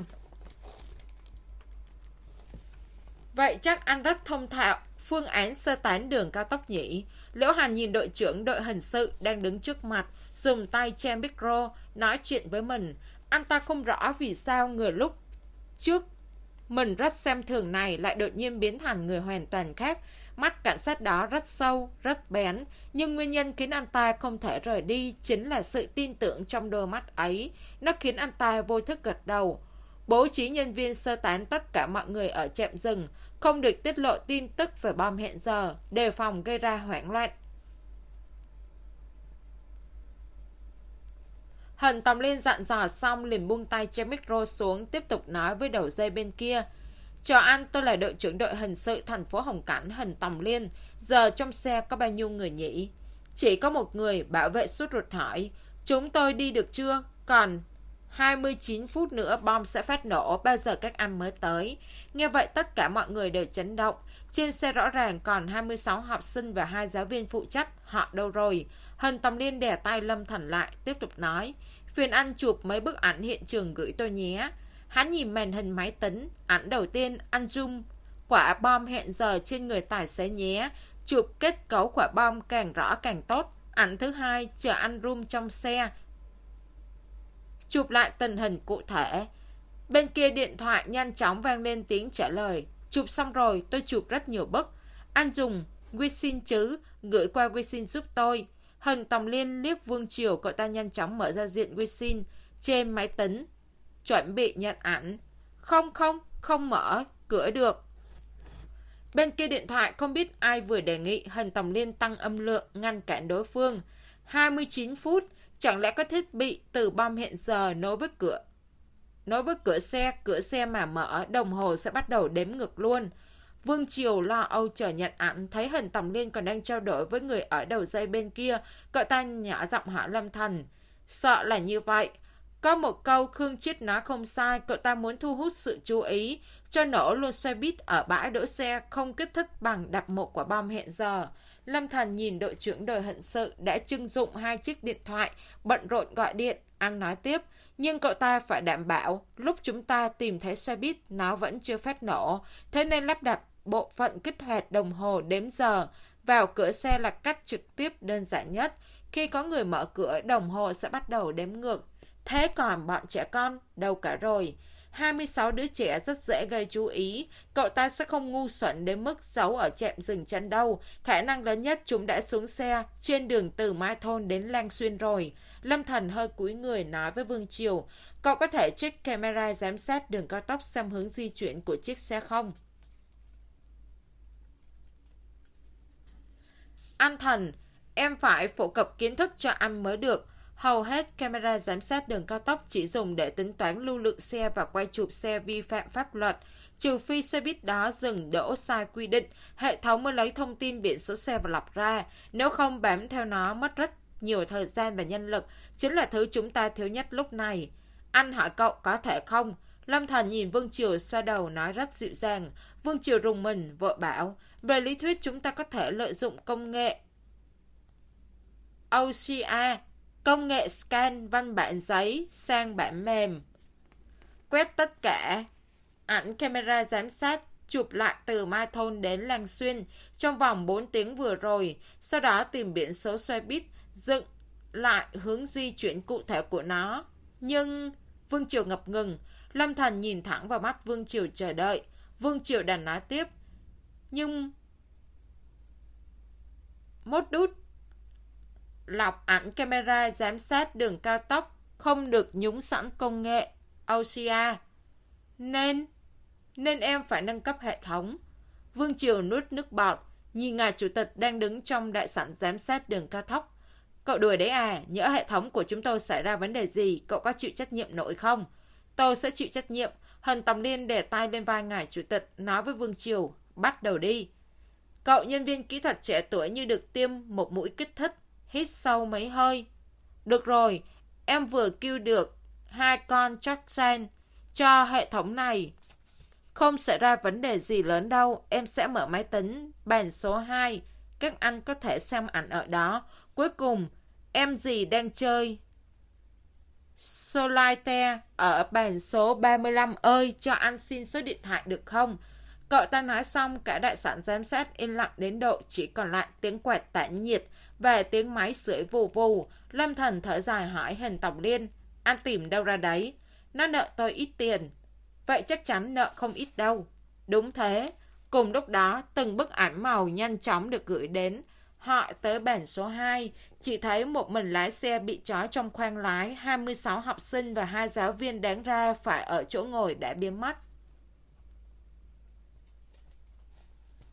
Vậy chắc anh rất thông thạo phương án sơ tán đường cao tốc nhỉ? Liễu Hành nhìn đội trưởng đội hình sự đang đứng trước mặt, dùng tay che micro, nói chuyện với mình. Anh ta không rõ vì sao người lúc trước mình rất xem thường này lại đột nhiên biến thành người hoàn toàn khác. Mắt cảnh sát đó rất sâu, rất bén, nhưng nguyên nhân khiến anh ta không thể rời đi chính là sự tin tưởng trong đôi mắt ấy. Nó khiến anh ta vô thức gật đầu. Bố trí nhân viên sơ tán tất cả mọi người ở trạm dừng, không được tiết lộ tin tức về bom hẹn giờ, đề phòng gây ra hoảng loạn. Hần Tòng Liên dặn dò xong liền buông tay che micro xuống, tiếp tục nói với đầu dây bên kia. Chào anh, tôi là đội trưởng đội hình sự thành phố Hồng Cảnh, Hần Tòng Liên. Giờ trong xe có bao nhiêu người nhỉ? Chỉ có một người, bảo vệ sốt ruột hỏi. Chúng tôi đi được chưa? Còn hai mươi chín phút nữa bom sẽ phát nổ, bao giờ các anh mới tới? Nghe vậy tất cả mọi người đều chấn động. Trên xe rõ ràng còn hai mươi sáu học sinh và hai giáo viên phụ trách, họ đâu rồi? Hần Tòng Liên đè tay Lâm Thành lại, tiếp tục nói. Phiền anh chụp mấy bức ảnh hiện trường gửi tôi nhé. Hắn nhìn màn hình máy tính. Ảnh đầu tiên, anh zoom quả bom hiện giờ trên người tài xế nhé. Chụp kết cấu quả bom càng rõ càng tốt. Ảnh thứ hai, chờ anh room trong xe. Chụp lại tình hình cụ thể. Bên kia điện thoại nhanh chóng vang lên tiếng trả lời. Chụp xong rồi, tôi chụp rất nhiều bức. Anh dùng WeChat chứ, gửi qua WeChat giúp tôi. Hần Tòng Liên liếc Vương Triều, cậu ta nhanh chóng mở ra diện WeChat trên máy tính, chuẩn bị nhận ảnh. Không không, không mở, cửa được. Bên kia điện thoại không biết ai vừa đề nghị, Hần Tòng Liên tăng âm lượng ngăn cản đối phương. hai mươi chín phút, chẳng lẽ có thiết bị từ bom hiện giờ nối với cửa nối với cửa xe, cửa xe mà mở, đồng hồ sẽ bắt đầu đếm ngược luôn. Vương Triều lo âu chờ nhận ảnh, thấy Hần Tòng Liên còn đang trao đổi với người ở đầu dây bên kia, cậu ta nhỏ giọng hỏi Lâm Thành. Sợ là như vậy. Có một câu Khương Chiết nói không sai, cậu ta muốn thu hút sự chú ý, cho nổ luôn xe buýt ở bãi đỗ xe, không kích thích bằng đặt một quả bom hiện giờ. Lâm Thành nhìn đội trưởng đội hình sự đã trưng dụng hai chiếc điện thoại, bận rộn gọi điện. Anh nói tiếp, nhưng cậu ta phải đảm bảo lúc chúng ta tìm thấy xe buýt nó vẫn chưa phát nổ, thế nên lắp đặt bộ phận kích hoạt đồng hồ đếm giờ vào cửa xe là cách trực tiếp đơn giản nhất. Khi có người mở cửa, đồng hồ sẽ bắt đầu đếm ngược. Thế còn bọn trẻ con, đâu cả rồi? hai mươi sáu đứa trẻ rất dễ gây chú ý. Cậu ta sẽ không ngu xuẩn đến mức giấu ở trạm dừng chân đâu. Khả năng lớn nhất chúng đã xuống xe trên đường từ Mai Thôn đến Lang Xuyên rồi. Lâm Thần hơi cúi người nói với Vương Triều. Cậu có thể check camera giám sát đường cao tốc xem hướng di chuyển của chiếc xe không? Anh Thần, em phải phổ cập kiến thức cho anh mới được. Hầu hết camera giám sát đường cao tốc chỉ dùng để tính toán lưu lượng xe và quay chụp xe vi phạm pháp luật. Trừ phi xe buýt đó dừng đỗ sai quy định, hệ thống mới lấy thông tin biển số xe và lọc ra. Nếu không bám theo nó mất rất nhiều thời gian và nhân lực, chính là thứ chúng ta thiếu nhất lúc này. Anh hỏi cậu có thể không? Lâm Thần nhìn Vương Triều xoa đầu nói rất dịu dàng. Vương Triều rùng mình, vội bảo, về lý thuyết chúng ta có thể lợi dụng công nghệ o xê a, công nghệ scan văn bản giấy sang bản mềm. Quét tất cả ảnh camera giám sát, chụp lại từ Mai Thôn đến Lang Xuyên trong vòng bốn tiếng vừa rồi, sau đó tìm biển số xe buýt, dựng lại hướng di chuyển cụ thể của nó. Nhưng... Vương Triều ngập ngừng. Lâm Thần nhìn thẳng vào mắt Vương Triều chờ đợi. Vương Triều đành nói tiếp. Nhưng... Mốt đút lọc ảnh camera giám sát đường cao tốc không được nhúng sẵn công nghệ o xê a. Nên... Nên em phải nâng cấp hệ thống. Vương Triều nuốt nước bọt, nhìn ngài chủ tịch đang đứng trong đại sảnh giám sát đường cao tốc. Cậu đùa đấy à, nhỡ hệ thống của chúng tôi xảy ra vấn đề gì, cậu có chịu trách nhiệm nổi không? Tôi sẽ chịu trách nhiệm. Hần Tòng Liên để tay lên vai ngài chủ tịch, nói với Vương Triều, bắt đầu đi. Cậu nhân viên kỹ thuật trẻ tuổi như được tiêm một mũi kích thích, hít sâu mấy hơi. Được rồi, em vừa kêu được hai con Jackson cho hệ thống này. Không xảy ra vấn đề gì lớn đâu, em sẽ mở máy tính, bàn số hai. Các anh có thể xem ảnh ở đó. Cuối cùng, em gì đang chơi Solitaire ở bàn số ba mươi lăm ơi, cho anh xin số điện thoại được không? Cậu ta nói xong, cả đại sảnh giám sát yên lặng đến độ chỉ còn lại tiếng quẹt tản nhiệt và tiếng máy sưởi vù vù. Lâm Thần thở dài hỏi Hần Tòng Liên, anh tìm đâu ra đấy? Nó nợ tôi ít tiền. Vậy chắc chắn nợ không ít đâu. Đúng thế. Cùng lúc đó, từng bức ảnh màu nhanh chóng được gửi đến. Họ tới bàn số hai, chỉ thấy một mình lái xe bị trói trong khoang lái, hai mươi sáu học sinh và hai giáo viên đáng ra phải ở chỗ ngồi đã biến mất.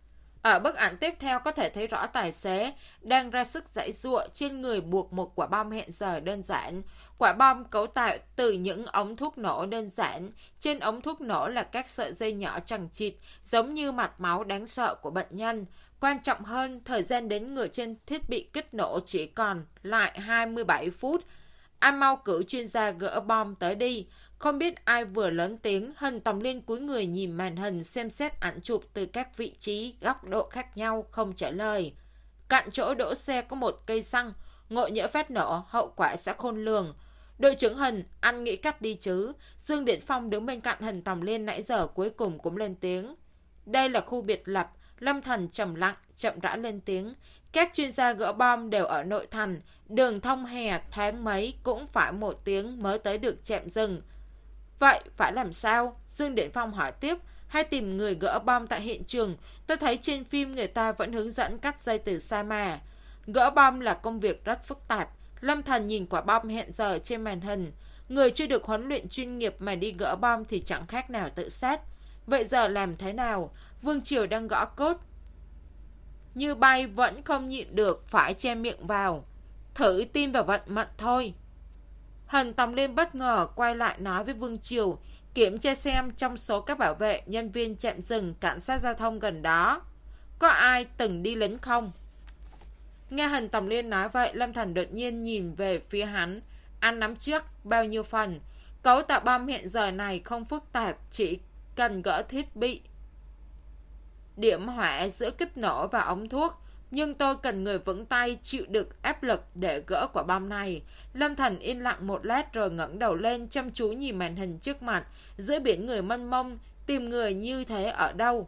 Ở bức ảnh tiếp theo có thể thấy rõ tài xế đang ra sức giãy giụa, trên người buộc một quả bom hẹn giờ đơn giản. Quả bom cấu tạo từ những ống thuốc nổ đơn giản. Trên ống thuốc nổ là các sợi dây nhỏ chằng chịt, giống như mạch máu đáng sợ của bệnh nhân. Quan trọng hơn, thời gian đến ngửa trên thiết bị kích nổ chỉ còn lại hai mươi bảy phút. Anh mau cử chuyên gia gỡ bom tới đi. Không biết ai vừa lớn tiếng, Hân Tòng Liên cúi người nhìn màn hình xem xét ảnh chụp từ các vị trí, góc độ khác nhau, không trả lời. Cạnh chỗ đỗ xe có một cây xăng, ngộ nhỡ phát nổ, hậu quả sẽ khôn lường. Đội trưởng Hân, anh nghĩ cách đi chứ? Dương Điển Phong đứng bên cạnh Hân Tòng Liên nãy giờ cuối cùng cũng lên tiếng. Đây là khu biệt lập, Lâm Thần trầm lặng, chậm rãi lên tiếng. Các chuyên gia gỡ bom đều ở nội thành, đường thông hè thoáng mấy cũng phải một tiếng mới tới được trạm rừng. Vậy phải làm sao? Dương Điển Phong hỏi tiếp. Hay tìm người gỡ bom tại hiện trường? Tôi thấy trên phim người ta vẫn hướng dẫn cắt dây từ xa mà. Gỡ bom là công việc rất phức tạp. Lâm Thần nhìn quả bom hẹn giờ trên màn hình. Người chưa được huấn luyện chuyên nghiệp mà đi gỡ bom thì chẳng khác nào tự sát. Vậy giờ làm thế nào? Vương Triều đang gõ cốt như bay vẫn không nhịn được phải che miệng vào. Thử tin vào vận mệnh thôi. Hân Tòng Liên bất ngờ quay lại nói với Vương Triều, kiểm tra xem trong số các bảo vệ, nhân viên trạm rừng, cảnh sát giao thông gần đó có ai từng đi lính không? Nghe Hân Tòng Liên nói vậy, Lâm Thần đột nhiên nhìn về phía hắn. Anh nắm trước bao nhiêu phần? Cấu tạo bom hiện giờ này không phức tạp, chỉ cần gỡ thiết bị điểm hỏa giữa kích nổ và ống thuốc. Nhưng tôi cần người vững tay, chịu được áp lực để gỡ quả bom này. Lâm Thần yên lặng một lát rồi ngẩng đầu lên, chăm chú nhìn màn hình trước mặt. Giữa biển người mênh mông, tìm người như thế ở đâu?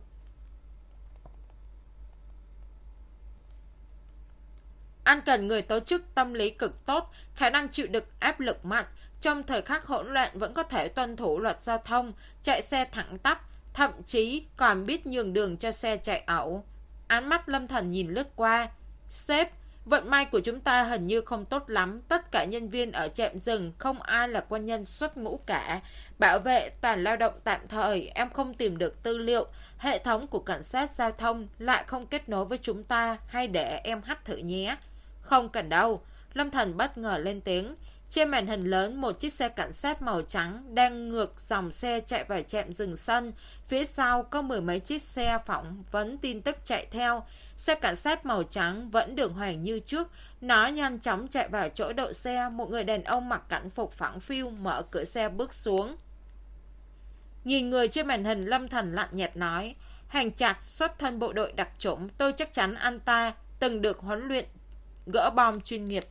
Anh cần người tố chức tâm lý cực tốt, khả năng chịu được áp lực mạnh, trong thời khắc hỗn loạn vẫn có thể tuân thủ luật giao thông, chạy xe thẳng tắp, thậm chí còn biết nhường đường cho xe chạy ẩu. Ánh mắt Lâm Thần nhìn lướt qua. Sếp, vận may của chúng ta hình như không tốt lắm. Tất cả nhân viên ở trạm rừng không ai là quân nhân xuất ngũ cả. Bảo vệ toàn lao động tạm thời. Em không tìm được tư liệu. Hệ thống của cảnh sát giao thông lại không kết nối với chúng ta. Hay để em hack thử nhé. Không cần đâu. Lâm Thần bất ngờ lên tiếng. Trên màn hình lớn, một chiếc xe cảnh sát màu trắng đang ngược dòng xe chạy vào trạm rừng sân. Phía sau có mười mấy chiếc xe phỏng vấn tin tức chạy theo. Xe cảnh sát màu trắng vẫn đường hoàng như trước. Nó nhanh chóng chạy vào chỗ đậu xe. Một người đàn ông mặc cảnh phục phẳng phiu mở cửa xe bước xuống. Nhìn người trên màn hình, Lâm Thần lạnh nhạt nói. Hành Trạch xuất thân bộ đội đặc chủng. Tôi chắc chắn anh ta từng được huấn luyện gỡ bom chuyên nghiệp.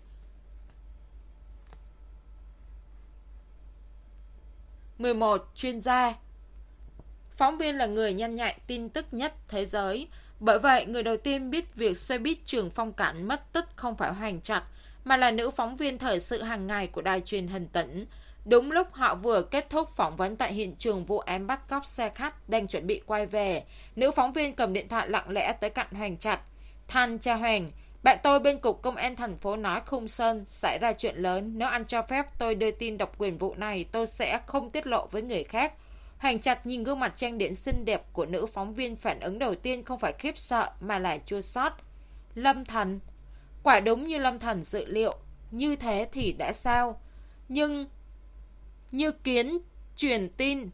mười một. Chuyên gia. Phóng viên là người nhanh nhạy tin tức nhất thế giới. Bởi vậy, người đầu tiên biết việc xe buýt Trường Phong Cảnh mất tích không phải Hành Trạch, mà là nữ phóng viên thời sự hàng ngày của đài truyền hình tỉnh. Đúng lúc họ vừa kết thúc phỏng vấn tại hiện trường vụ án bắt cóc xe khách, đang chuẩn bị quay về, nữ phóng viên cầm điện thoại lặng lẽ tới cạnh Hành Trạch. Thanh cha Hoàng, bạn tôi bên cục công an thành phố nói Khung Sơn xảy ra chuyện lớn. Nếu anh cho phép tôi đưa tin độc quyền vụ này, tôi sẽ không tiết lộ với người khác. Hành Trạch nhìn gương mặt trang điểm xinh đẹp của nữ phóng viên, phản ứng đầu tiên không phải khiếp sợ mà là chua xót. Lâm Thần. Quả đúng như Lâm Thần dự liệu. Như thế thì đã sao? Nhưng như kiến truyền tin,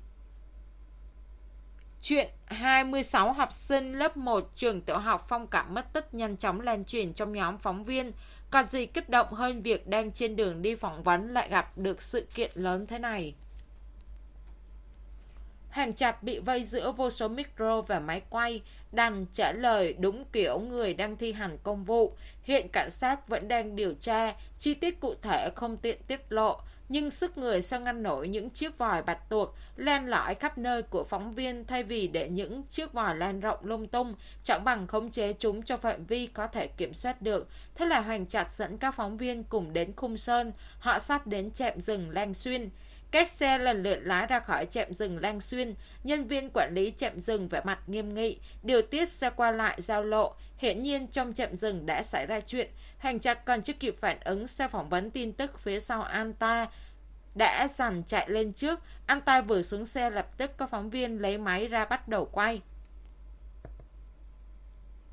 chuyện hai mươi sáu học sinh lớp một trường tiểu học Phong Cảm mất tích nhanh chóng lan truyền trong nhóm phóng viên. Còn gì kích động hơn việc đang trên đường đi phỏng vấn lại gặp được sự kiện lớn thế này. Hành Trạch bị vây giữa vô số micro và máy quay, đành trả lời đúng kiểu người đang thi hành công vụ. Hiện cảnh sát vẫn đang điều tra, chi tiết cụ thể không tiện tiết lộ, nhưng sức người sao ngăn nổi những chiếc vòi bạch tuộc len lỏi khắp nơi của phóng viên. Thay vì để những chiếc vòi lan rộng lung tung, chẳng bằng khống chế chúng cho phạm vi có thể kiểm soát được. Thế là Hành Trạch dẫn các phóng viên cùng đến Khung Sơn. Họ sắp đến trạm rừng Lan Xuyên. Các xe lần lượt lái ra khỏi trạm rừng Lan Xuyên. Nhân viên quản lý trạm rừng vẻ mặt nghiêm nghị, điều tiết xe qua lại giao lộ. Hiển nhiên trong trạm rừng đã xảy ra chuyện. Hành Trạch còn chưa kịp phản ứng, xe phỏng vấn tin tức phía sau anh ta đã dằn chạy lên trước. Anh ta vừa xuống xe lập tức có phóng viên lấy máy ra bắt đầu quay.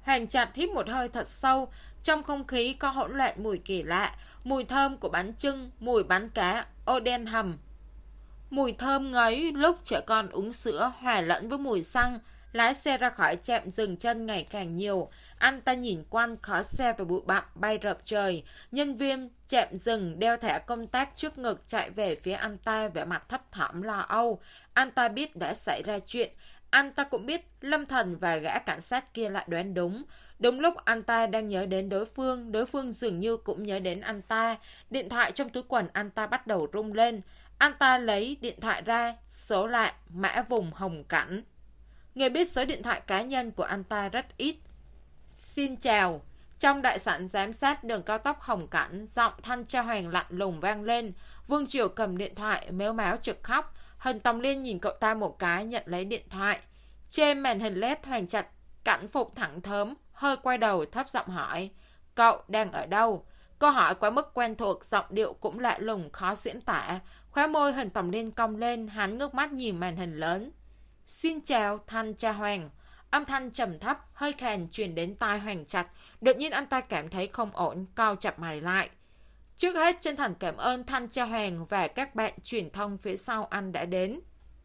Hoàng Trạch hít một hơi thật sâu, trong không khí có hỗn loạn mùi kỳ lạ, mùi thơm của bánh chưng, mùi bánh cá, ô đen hầm. Mùi thơm ngấy lúc trẻ con uống sữa hòa lẫn với mùi xăng. Lái xe ra khỏi trạm dừng chân ngày càng nhiều. Anh ta nhìn quanh khói xe và bụi bặm bay rợp trời. Nhân viên trạm dừng đeo thẻ công tác trước ngực chạy về phía anh ta vẻ mặt thấp thỏm lo âu. Anh ta biết đã xảy ra chuyện. Anh ta cũng biết Lâm Thần và gã cảnh sát kia lại đoán đúng. Đúng lúc anh ta đang nhớ đến đối phương, đối phương dường như cũng nhớ đến anh ta. Điện thoại trong túi quần anh ta bắt đầu rung lên. Anh ta lấy điện thoại ra, số lại mã vùng Hồng Cảnh. Người biết số điện thoại cá nhân của anh ta rất ít. Xin chào. Trong đại sảnh giám sát đường cao tốc Hồng Cảnh, giọng Thanh Tra Hoàng lạnh lùng vang lên. Vương Triều cầm điện thoại, mếu máo trực khóc. Hân Tòng Liên nhìn cậu ta một cái, nhận lấy điện thoại. Trên màn hình led, Hoàng Trạch cảnh phục thẳng thớm, hơi quay đầu thấp giọng hỏi. Cậu đang ở đâu? Câu hỏi quá mức quen thuộc, giọng điệu cũng lạ lùng khó diễn tả. Khóe môi Hân Tòng Liên cong lên, hắn ngước mắt nhìn màn hình lớn. Xin chào, Thanh Tra Hoàng. Âm thanh trầm thấp, hơi khàn truyền đến tai Hoàng Trạch. Đột nhiên anh ta cảm thấy không ổn, cau chặt mày lại. Trước hết chân thành cảm ơn Thanh Tra Hoàng và các bạn truyền thông phía sau anh đã đến.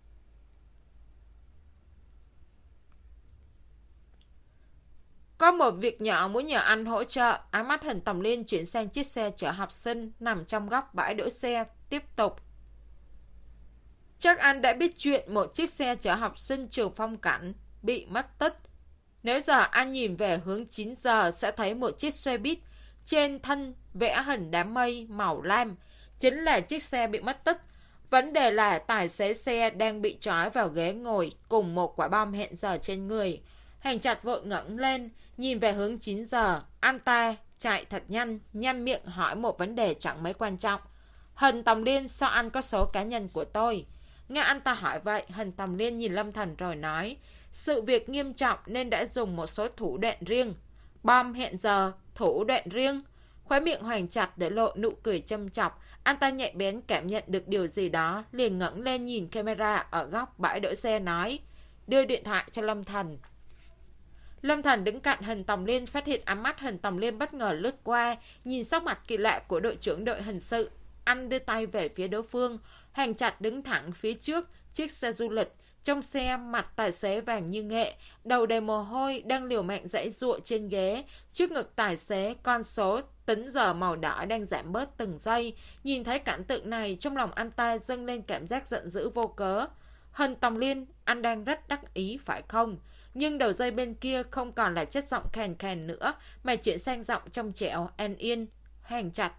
Có một việc nhỏ muốn nhờ anh hỗ trợ. Ánh mắt Hân Tòng Liên chuyển sang chiếc xe chở học sinh nằm trong góc bãi đỗ xe, tiếp tục. Chắc anh đã biết chuyện một chiếc xe chở học sinh trường Phong Cảnh bị mất tích. Nếu giờ anh nhìn về hướng chín giờ sẽ thấy một chiếc xe buýt trên thân vẽ hình đám mây màu lam. Chính là chiếc xe bị mất tích. Vấn đề là tài xế xe đang bị trói vào ghế ngồi cùng một quả bom hẹn giờ trên người. Hành Trạch vội ngẩng lên, nhìn về hướng chín giờ. Anh ta chạy thật nhanh, nhăn miệng hỏi một vấn đề chẳng mấy quan trọng. Hân Tòng Liên, sao anh có số cá nhân của tôi? Nghe anh ta hỏi vậy, Hân Tòng Liên nhìn Lâm Thần rồi nói. Sự việc nghiêm trọng nên đã dùng một số thủ đoạn riêng. Bom hẹn giờ, thủ đoạn riêng. Khóe miệng Hoàng Trạch để lộ nụ cười châm chọc. Anh ta nhạy bén cảm nhận được điều gì đó, liền ngẩng lên nhìn camera ở góc bãi đỗ xe nói. Đưa điện thoại cho Lâm Thần. Lâm Thần đứng cạnh Hân Tòng Liên, phát hiện ánh mắt Hân Tòng Liên bất ngờ lướt qua, nhìn sắc mặt kỳ lạ của đội trưởng đội hình sự. Anh đưa tay về phía đối phương. Hoàng Trạch đứng thẳng phía trước chiếc xe du lịch. Trong xe, mặt tài xế vàng như nghệ, đầu đầy mồ hôi, đang liều mạng giãy giụa trên ghế. Trước ngực tài xế, con số tính giờ màu đỏ đang giảm bớt từng giây. Nhìn thấy cảnh tượng này, trong lòng anh ta dâng lên cảm giác giận dữ vô cớ. Hân Tòng Liên, anh đang rất đắc ý phải không? Nhưng đầu dây bên kia không còn là chất giọng khàn khàn nữa, mà chuyển sang giọng trong trẻo, an yên. Hoàng Trạch.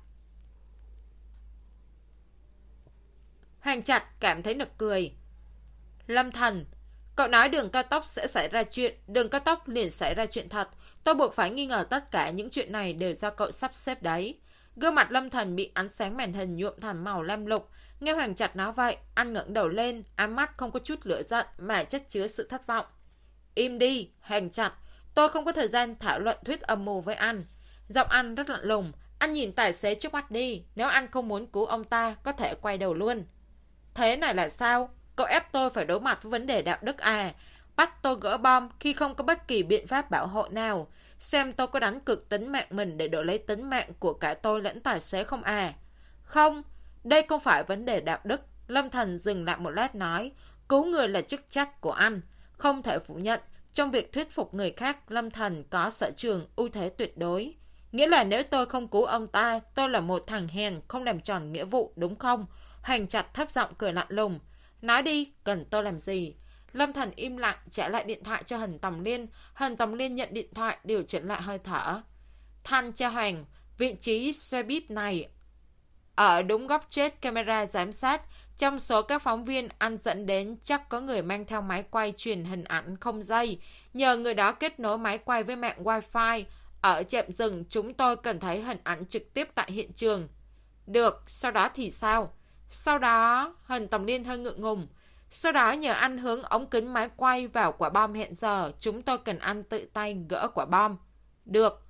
Hoàng Trạch cảm thấy nực cười. Lâm Thần, cậu nói đường cao tốc sẽ xảy ra chuyện, đường cao tốc liền xảy ra chuyện thật. Tôi buộc phải nghi ngờ tất cả những chuyện này đều do cậu sắp xếp đấy. Gương mặt Lâm Thần bị ánh sáng màn hình nhuộm thành màu lam lục. Nghe Hoàng Trạch nói vậy, anh ngẩng đầu lên, ánh mắt không có chút lửa giận mà chất chứa sự thất vọng. Im đi, Hoàng Trạch, tôi không có thời gian thảo luận thuyết âm mưu với anh. Giọng anh rất lạnh lùng, anh nhìn tài xế trước mắt đi, nếu anh không muốn cứu ông ta, có thể quay đầu luôn. Thế này là sao? Cậu ép tôi phải đối mặt với vấn đề đạo đức à? Bắt tôi gỡ bom khi không có bất kỳ biện pháp bảo hộ nào. Xem tôi có đánh cược tính mạng mình để đổi lấy tính mạng của cả tôi lẫn tài xế không à? Không, đây không phải vấn đề đạo đức. Lâm Thần dừng lại một lát nói. Cứu người là chức trách của anh. Không thể phủ nhận, trong việc thuyết phục người khác, Lâm Thần có sở trường ưu thế tuyệt đối. Nghĩa là nếu tôi không cứu ông ta, tôi là một thằng hèn, không làm tròn nghĩa vụ, đúng không? Hoàng Trạch thấp giọng cười lạnh lùng. Nói đi, cần tôi làm gì? Lâm Thần im lặng trả lại điện thoại cho Hân Tòng Liên. Hân Tòng Liên nhận điện thoại, điều chỉnh lại hơi thở. Thanh Tra Hoàng, vị trí xe buýt này ở đúng góc chết camera giám sát. Trong số các phóng viên anh dẫn đến chắc có người mang theo máy quay truyền hình ảnh không dây. Nhờ người đó kết nối máy quay với mạng wifi. Ở trạm dừng chúng tôi cần thấy hình ảnh trực tiếp tại hiện trường. Được, sau đó thì sao? Sau đó, Hân Tòng Liên hơi ngượng ngùng. Sau đó nhờ anh hướng ống kính máy quay vào quả bom hẹn giờ. Chúng tôi cần anh tự tay gỡ quả bom. Được.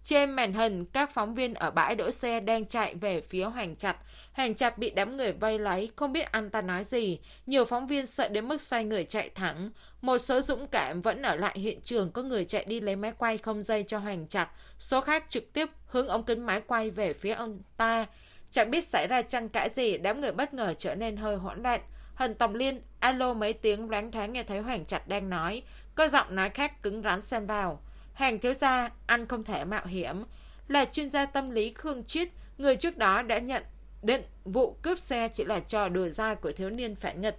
Trên màn hình, các phóng viên ở bãi đỗ xe đang chạy về phía Hoằng Trạch. Hoằng Trạch bị đám người vây lấy, không biết anh ta nói gì. Nhiều phóng viên sợ đến mức xoay người chạy thẳng. Một số dũng cảm vẫn ở lại hiện trường, có người chạy đi lấy máy quay không dây cho Hoằng Trạch. Số khác trực tiếp hướng ống kính máy quay về phía ông ta. Chẳng biết xảy ra tranh cãi gì, đám người bất ngờ trở nên hơi hỗn loạn. Hần Tòng Liên alo mấy tiếng, loáng thoáng nghe thấy Hoằng Trạch đang nói. Có giọng nói khác cứng rắn xen vào. Hoàng thiếu gia, anh không thể mạo hiểm. Là chuyên gia tâm lý Khương Triết, người trước đó đã nhận định vụ cướp xe chỉ là trò đùa dai của thiếu niên phản nghịch.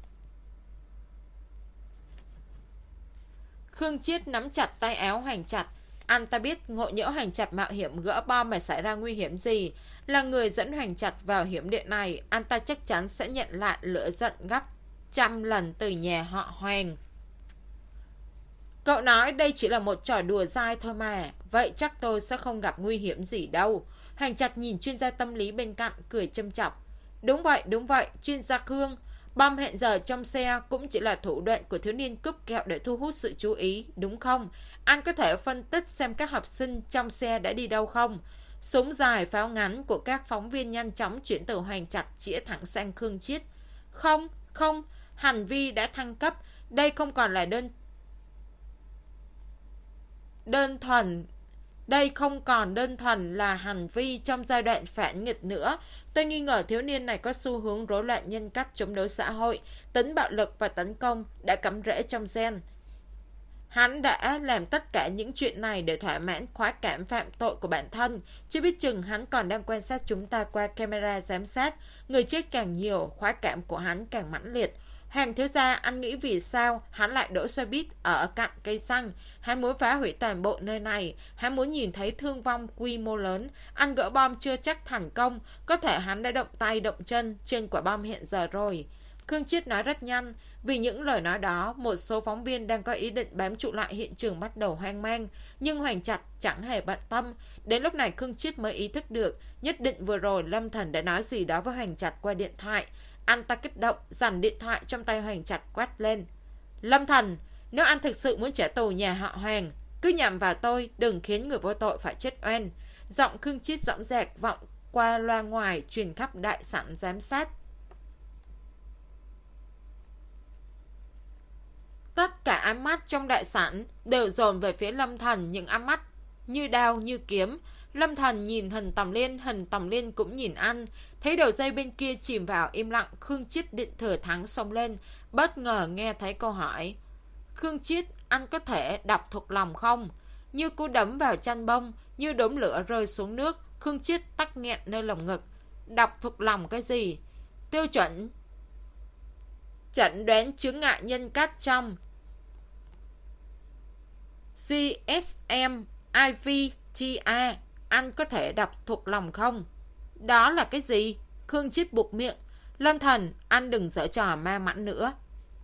Khương Triết nắm chặt tay áo Hoằng Trạch. Anh ta biết ngộ nhỡ Hoằng Trạch mạo hiểm gỡ bom mà xảy ra nguy hiểm gì. Là người dẫn Hoằng Trạch vào hiểm địa này, anh ta chắc chắn sẽ nhận lại lửa giận gấp trăm lần từ nhà họ Hoàng. Cậu nói đây chỉ là một trò đùa dai thôi mà. Vậy chắc tôi sẽ không gặp nguy hiểm gì đâu. Hoằng Trạch nhìn chuyên gia tâm lý bên cạnh, cười châm chọc. Đúng vậy, đúng vậy, chuyên gia Khương. Bom hẹn giờ trong xe cũng chỉ là thủ đoạn của thiếu niên cướp kẹo để thu hút sự chú ý, đúng không? Anh có thể phân tích xem các học sinh trong xe đã đi đâu không? Súng dài, pháo ngắn của các phóng viên nhanh chóng chuyển từ Hoằng Trạch chĩa thẳng sang Khương Triết. Không, không, hành vi đã thăng cấp. Đây không còn là đơn đơn thuần Đây không còn đơn thuần là hành vi trong giai đoạn phản nghịch nữa. Tôi nghi ngờ thiếu niên này có xu hướng rối loạn nhân cách, chống đối xã hội. Tính bạo lực và tấn công đã cắm rễ trong gen. Hắn đã làm tất cả những chuyện này để thỏa mãn khoái cảm phạm tội của bản thân. Chưa biết chừng hắn còn đang quan sát chúng ta qua camera giám sát. Người chết càng nhiều, khoái cảm của hắn càng mãnh liệt. Hoàng thiếu gia, anh nghĩ vì sao hắn lại đổ xe buýt ở cạnh cây xăng? Hắn muốn phá hủy toàn bộ nơi này. Hắn muốn nhìn thấy thương vong quy mô lớn. Anh gỡ bom chưa chắc thành công. Có thể hắn đã động tay động chân trên quả bom hiện giờ rồi. Khương Triết nói rất nhanh. Vì những lời nói đó, một số phóng viên đang có ý định bám trụ lại hiện trường bắt đầu hoang mang. Nhưng Hoằng Trạch chẳng hề bận tâm. Đến lúc này Khương Triết mới ý thức được. Nhất định vừa rồi Lâm Thần đã nói gì đó với Hoằng Trạch qua điện thoại. Anh ta kích động, giành điện thoại trong tay Hoằng Trạch quát lên. Lâm Thần, nếu anh thực sự muốn trả tù nhà họ Hoàng, cứ nhằm vào tôi, đừng khiến người vô tội phải chết oan. Giọng Khương Triết dõng dạc vọng qua loa ngoài, truyền khắp đại sảnh giám sát. Tất cả ánh mắt trong đại sảnh đều dồn về phía Lâm Thần, những ánh mắt như đao như kiếm. Lâm Thần nhìn Hần Tòng Liên, Hần Tòng Liên cũng nhìn anh. Thấy đầu dây bên kia chìm vào im lặng, Khương Triết định thừa thắng xông lên, bất ngờ nghe thấy câu hỏi. Khương Triết, anh có thể đọc thuộc lòng không? Như cú đấm vào chăn bông, như đốm lửa rơi xuống nước. Khương Triết tắc nghẹn nơi lồng ngực. Đọc thuộc lòng cái gì? Tiêu chuẩn chẩn đoán chướng ngại nhân cách trong D S M I V T A. Anh có thể đọc thuộc lòng không? Đó là cái gì? Khương Triết buộc miệng. Lâm Thần, anh đừng giở trò ma mãnh nữa.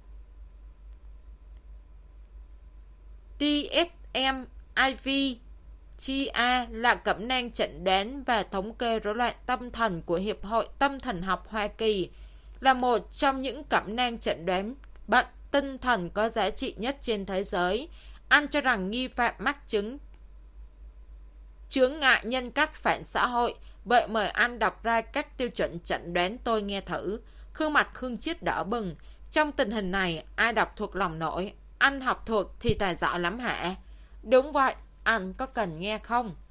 D S M I V T A là cẩm nang chẩn đoán và thống kê rối loạn tâm thần của Hiệp hội Tâm thần học Hoa Kỳ, là một trong những cẩm nang chẩn đoán bệnh tinh thần có giá trị nhất trên thế giới. Anh cho rằng nghi phạm mắc chứng chướng ngại nhân cách phản xã hội. Vậy mời anh đọc ra các tiêu chuẩn chẩn đoán tôi nghe thử. Khương mặt Khương Triết đỏ bừng. Trong tình hình này, ai đọc thuộc lòng nổi? Anh học thuộc thì tài giỏi lắm hả? Đúng vậy, anh có cần nghe không?